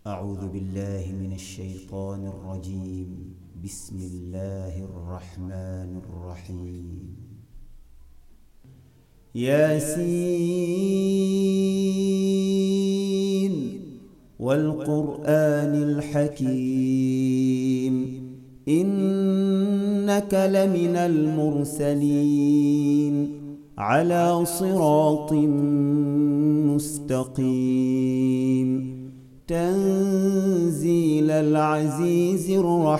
أعوذ بالله من الشيطان الرجيم. بسم الله الرحمن الرحيم. ياسين والقرآن الحكيم إنك لمن المرسلين على صراط مستقيم تنزيل العزيز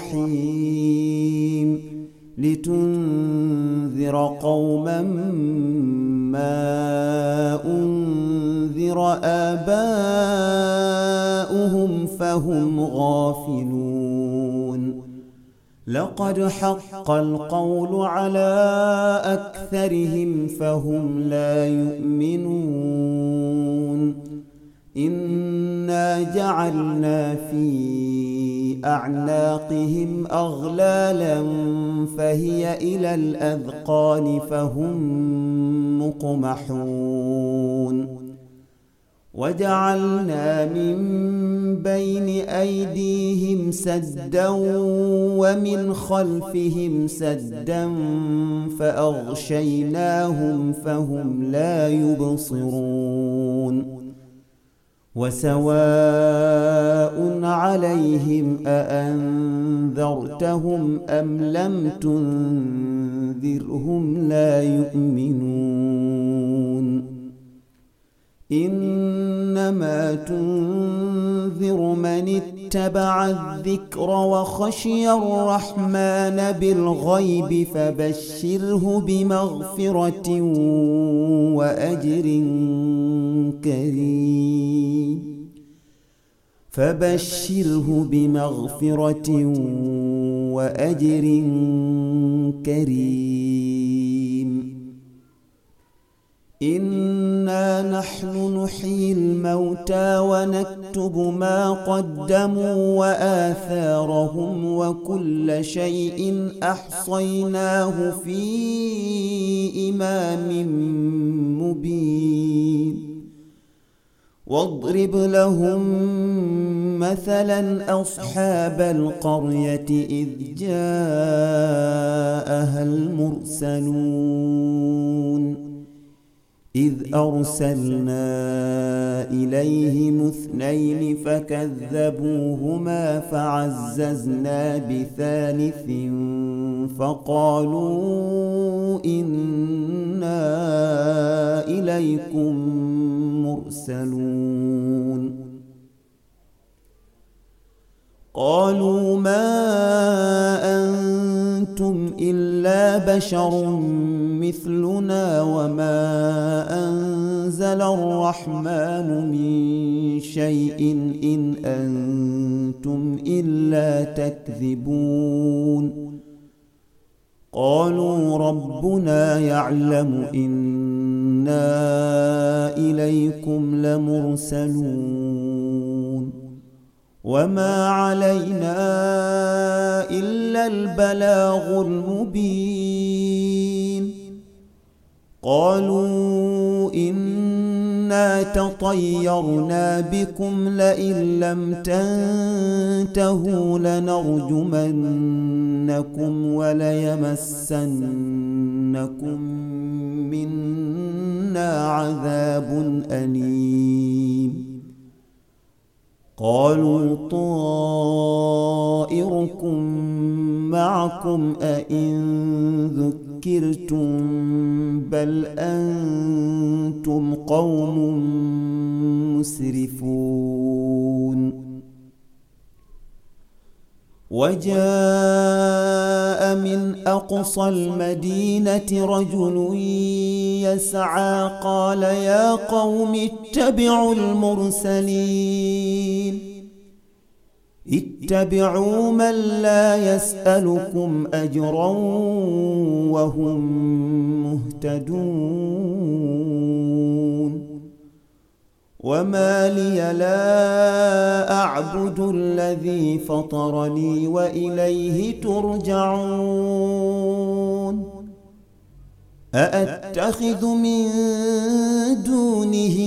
الرحيم لتنذر قوما ما أنذر آباؤهم فهم غافلون لقد حق القول على أكثرهم فهم لا يؤمنون إنا جعلنا في أعناقهم أغلالا فهي إلى الأذقان فهم مقمحون وجعلنا من بين أيديهم سدا ومن خلفهم سدا فأغشيناهم فهم لا يبصرون وسواء عليهم أأنذرتهم أم لم تنذرهم لا يؤمنون إنما تنذر من اتبع الذكر وخشي الرحمن بالغيب فبشره بمغفرة وأجر كريم إنا نحن نحيي الموتى ونكتب ما قدموا وآثارهم وكل شيء أحصيناه في إمام مبين واضرب لهم مثلا أصحاب القرية إذ جاءها المرسلون إذ أرسلنا إليهم اثنين فكذبوهما فعززنا بثالث فقالوا إنا إليكم مرسلون قالوا ما أنتم إلا بشر مثلنا وما أنزل الرحمن من شيء إن أنتم إلا تكذبون قالوا ربنا يعلم إنا إليكم لمرسلون وما علينا إلا البلاغ المبين قالوا إنا تطيرنا بكم لئن لم تنتهوا لنرجمنكم وليمسنكم منا عذاب أليم قالوا طائركم معكم أئن ذكرتم بل أنتم قوم مسرفون وجاء من أقصى المدينة رجل يسعى قال يا قوم اتبعوا المرسلين اتبعوا من لا يسألكم أجرا وهم مهتدون وما لي لا أعبد الذي فطرني وإليه ترجعون أأتخذ من دونه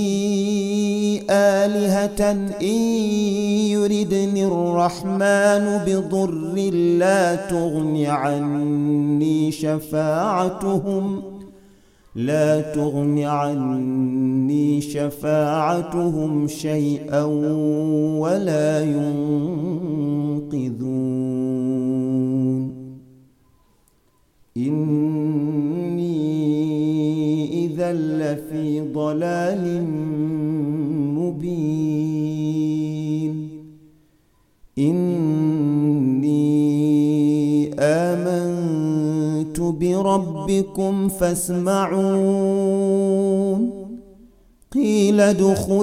آلهة إن يردني الرحمن بضر لا تغن عني شفاعتهم شيئا ولا ينقذون إني إذا لفي ضلال مبين إني آمنت بربكم فاسمعون قيل ادخل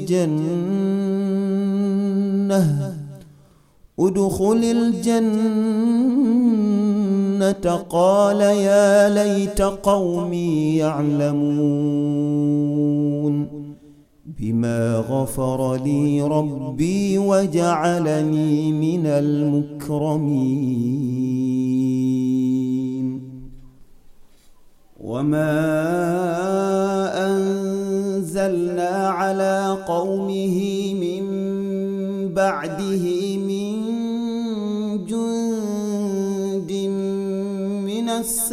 الجنة قال يا ليت قومي يعلمون بما غفر لي ربي وجعلني من المكرمين وما أنزلنا على قومه من بعده من جند من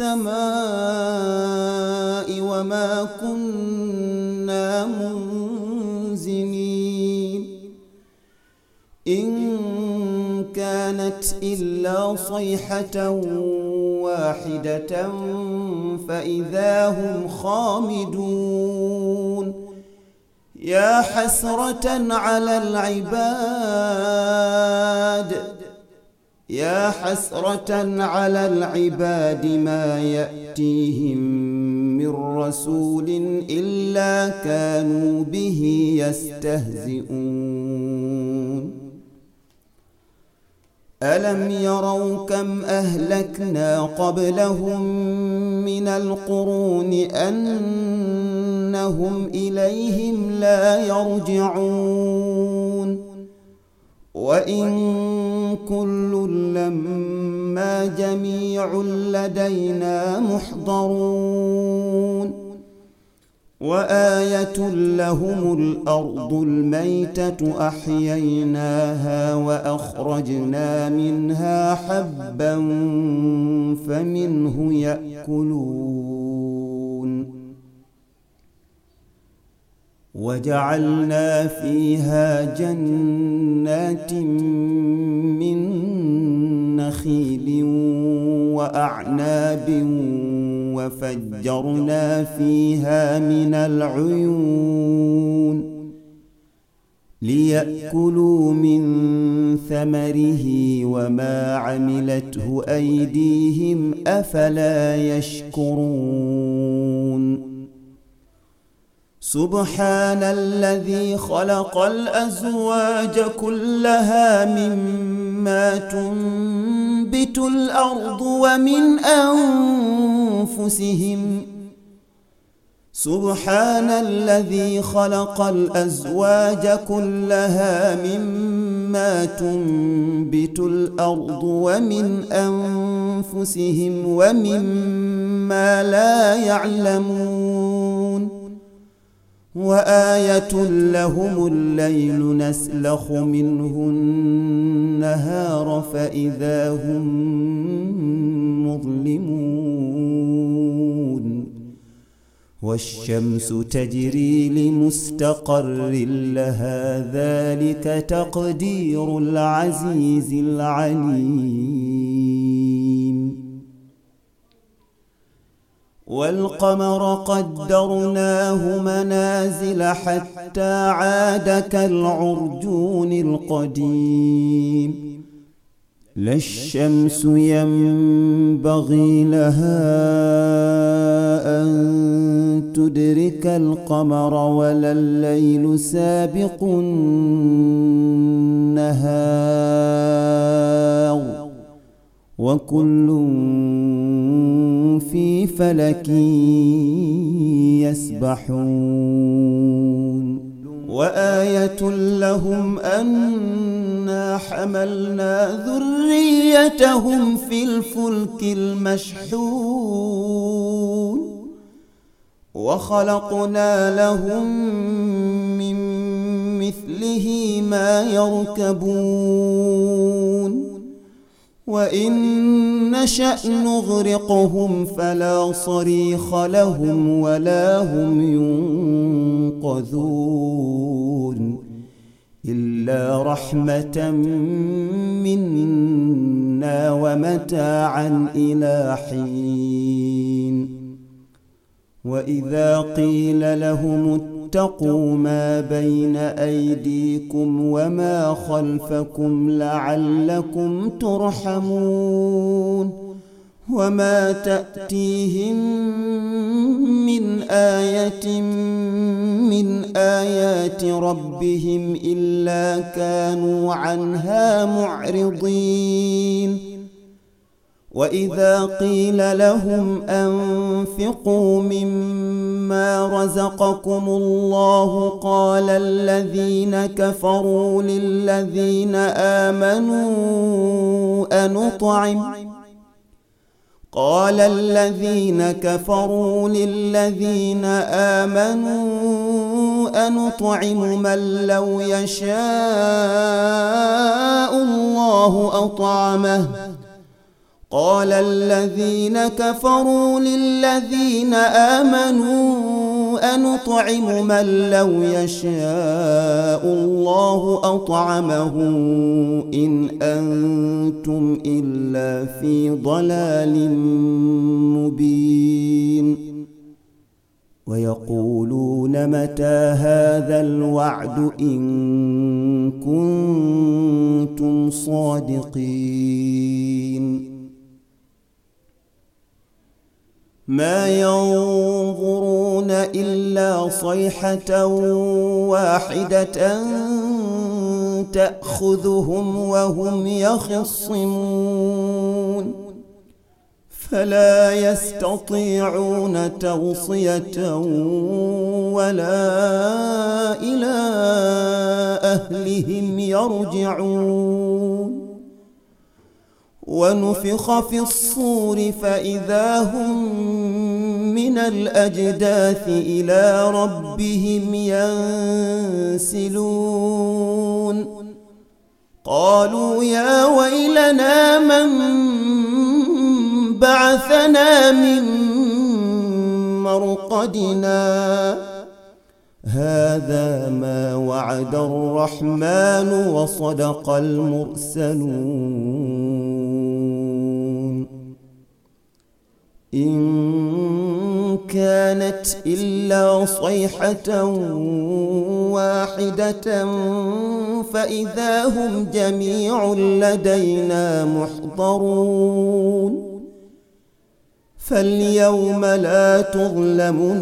السماء وما كنا منزلين إن كانت إلا صيحة واحدة فإذا هم خامدون يا حسرة على العباد ما يأتيهم من رسول إلا كانوا به يستهزئون ألم يروا كم أهلكنا قبلهم من القرون أنهم إليهم لا يرجعون وإن كل لما جميع لدينا محضرون وآية لهم الأرض الميتة أحييناها وأخرجنا منها حبا فمنه يأكلون وجعلنا فيها جنات من نخيل وأعناب وفجرنا فيها من العيون ليأكلوا من ثمره وما عملته أيديهم أفلا يشكرون سبحان الذي خلق الأزواج كلها مما تنبت الأرض ومن أنفسهم سبحان الذي خلق الأزواج كلها مما تنبت الأرض ومن أنفسهم ومما لا يعلمون وآية لهم الليل نسلخ منه النهار فإذا هم مظلمون والشمس تجري لمستقر لها ذلك تقدير العزيز العليم والقمر قدرناه منازل حتى عاد كالعرجون القديم لا الشمس ينبغي لها أن تدرك القمر ولا الليل سابق النهار وكل في فلك يسبحون وآية لهم أنا حملنا ذريتهم في الفلك المشحون وخلقنا لهم من مثله ما يركبون وإن نشأ نغرقهم فلا صريخ لهم ولا هم ينقذون إلا رحمة منا ومتاعا إلى حين وإذا قيل لهم اتقوا ما بين أيديكم وما خلفكم لعلكم ترحمون وما تأتيهم من آية من آيات ربهم إلا كانوا عنها معرضين وإذا قيل لهم أنفقوا مما رزقكم الله قال الذين كفروا للذين آمنوا أنطعم من لو يشاء الله أطعمه قال الذين كفروا للذين آمنوا أنطعم من لو يشاء الله أطعمه إن أنتم إلا في ضلال مبين ويقولون متى هذا الوعد إن كنتم صادقين ما ينظرون إلا صيحة واحدة تأخذهم وهم يخصمون فلا يستطيعون توصية ولا إلى أهلهم يرجعون ونفخ في الصور فإذا هم من الأجداث إلى ربهم ينسلون قالوا يا ويلنا من بعثنا من مرقدنا هذا ما وعد الرحمن وصدق المرسلون إن كانت إلا صيحة واحدة فإذا هم جميع لدينا محضرون فاليوم لا تظلم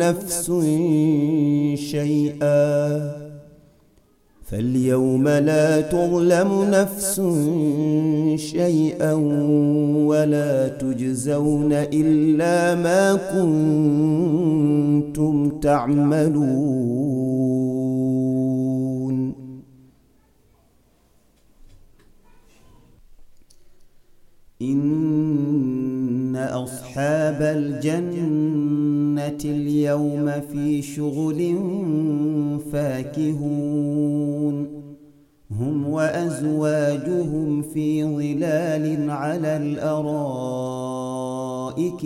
نفس شيئا ولا تجزون إلا ما كنتم تعملون إن أصحاب الجنة اليوم في شغل فاكهون هم وأزواجهم في ظلال على الأرائك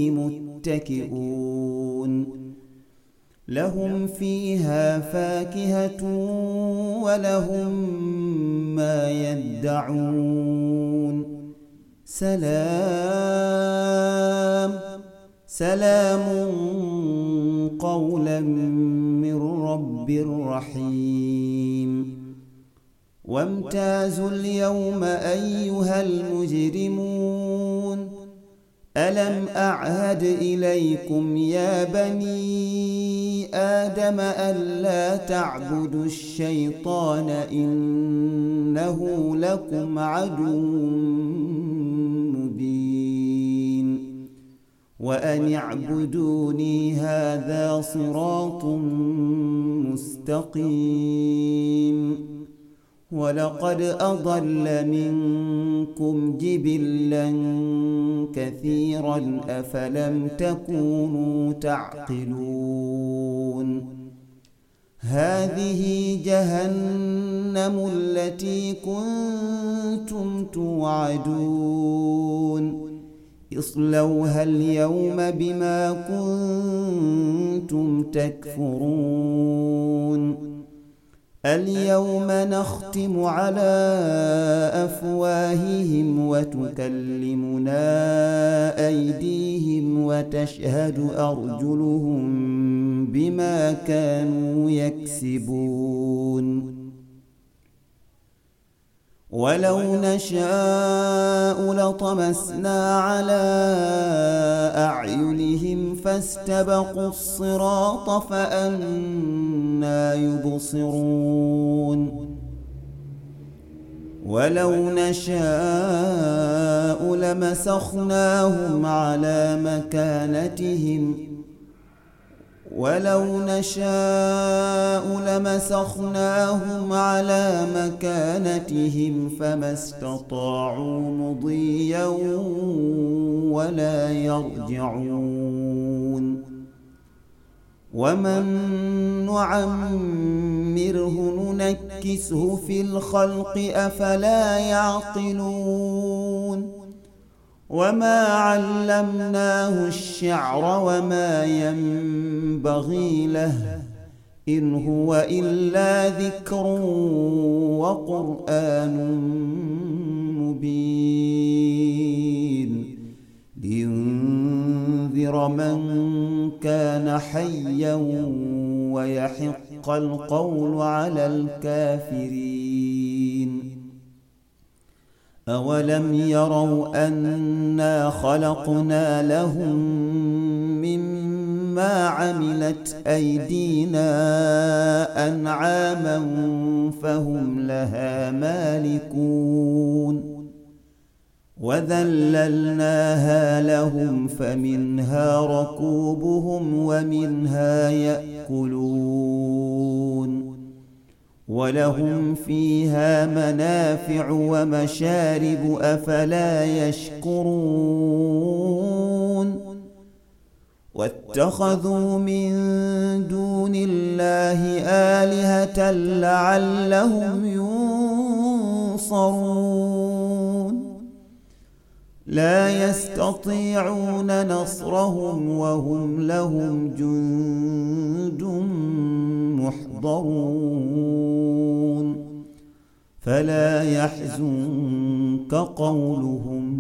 متكئون لهم فيها فاكهة ولهم ما يدعون سلام قولا من رب رحيم وامتازوا اليوم أيها المجرمون ألم أعهد إليكم يا بني آدم ألا تعبدوا الشيطان إنه لكم عدو مبين وأن اعبدوني هذا صراط مستقيم ولقد أضل منكم جبلا كثيرا أفلم تكونوا تعقلون هذه جهنم التي كنتم توعدون اصلوها اليوم بما كنتم تكفرون اليوم نختم على أفواههم وتكلمنا أيديهم وتشهد أرجلهم بما كانوا يكسبون ولو نشاء لطمسنا على أعينهم فاستبقوا الصراط فأنى يبصرون ولو نشاء لمسخناهم على مكانتهم فما استطاعوا مضيا ولا يرجعون ومن نعمره ننكسه في الخلق أفلا يعقلون وما علمناه الشعر وما ينبغي له إن هو إلا ذكر وقرآن مبين لينذر من كان حيا ويحق القول على الكافرين أولم يروا أنا خلقنا لهم مما عملت أيدينا أنعاما فهم لها مالكون وذللناها لهم فمنها ركوبهم ومنها يأكلون ولهم فيها منافع ومشارب أفلا يشكرون واتخذوا من دون الله آلهة لعلهم ينصرون لا يستطيعون نصرهم وهم لهم جند محضرون فلا يحزنك قولهم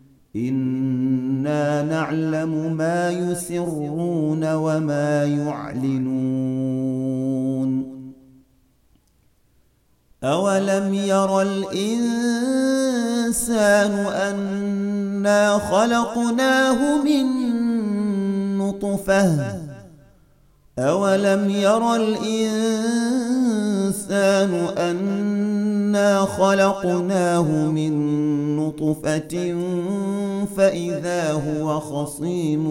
إنا نعلم ما يسرون وما يعلنون أولم ير الإنسان أنا خلقناه من نطفة فإذا هو خصيم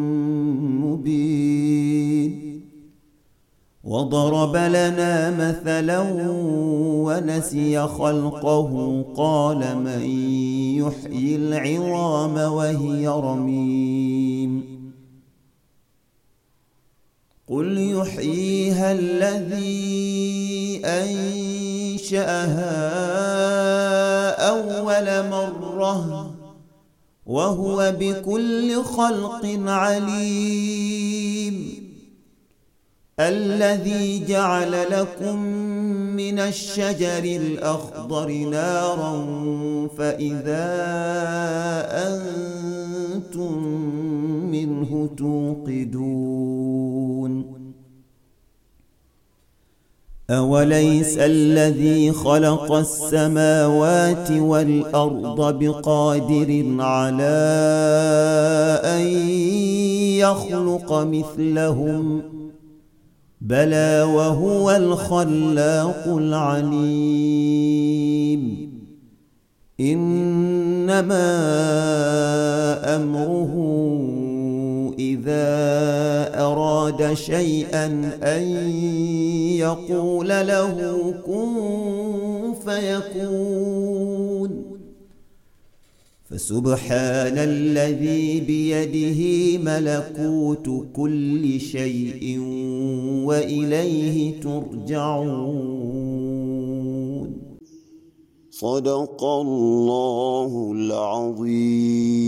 مبين وضرب لنا مثلا ونسي خلقه قال من يحيي العظام وهي رميم قل يحييها الذي أنشأها أول مرة وهو بكل خلق عليم الذي جعل لكم من الشجر الأخضر نارا فإذا أنتم منه توقدون أوليس الذي خلق السماوات والأرض بقادر على أن يخلق مثلهم بلى وهو الخلاق العليم إنما أمره إذا إذا أراد شيئا أن يقول له كن فيكون. فسبحان الذي بيده ملكوت كل شيء وإليه ترجعون. صدق الله العظيم.